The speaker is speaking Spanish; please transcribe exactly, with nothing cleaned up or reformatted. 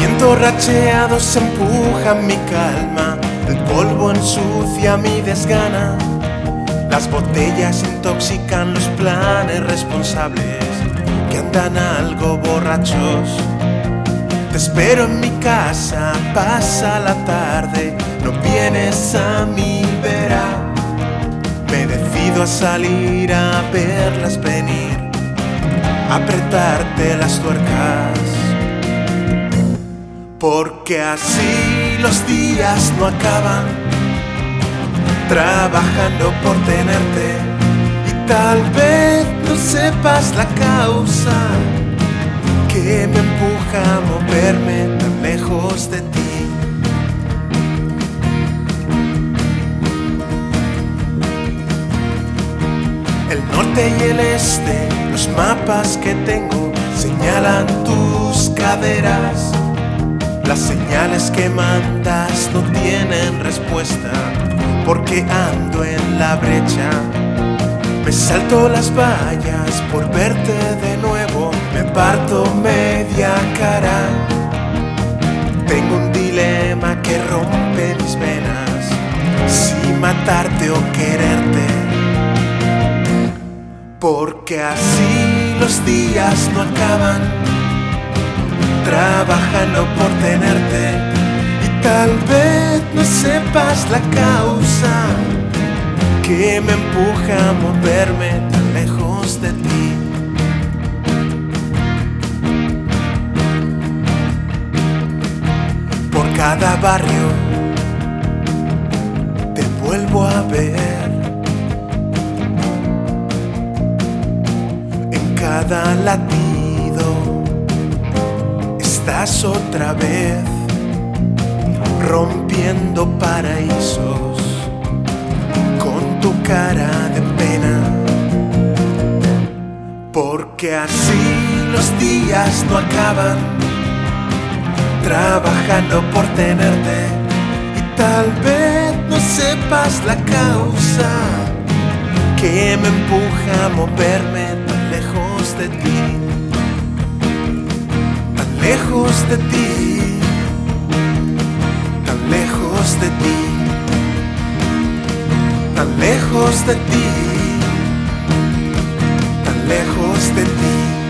viento racheado se empuja mi calma, el polvo ensucia mi desgana, las botellas intoxican los planes responsables que andan algo borrachos. Te espero en mi casa, pasa la tarde, no vienes a mi vera. Me decido a salir a verlas venir, a apretarte las tuercas, porque así los días no acaban, trabajando por tenerte, y tal vez no sepas la causa que me empuja a moverme tan lejos de ti. El norte y el este, los mapas que tengo señalan tus caderas. Las señales que mandas no tienen respuesta, porque ando en la brecha. Me salto las vallas por verte de nuevo, me parto media cara. Tengo un dilema que rompe mis venas, si matarte o quererte, porque así los días no acaban, trabajando por tenerte, y tal vez no sepas la causa que me empuja a moverme tan lejos de ti. Por cada barrio te vuelvo a ver, en cada latido estás otra vez, rompiendo paraísos con tu cara de pena, porque así los días no acaban, trabajando por tenerte, y tal vez no sepas la causa que me empuja a moverme tan lejos de ti, tan lejos de ti, tan lejos de ti, tan lejos de ti, tan lejos de ti.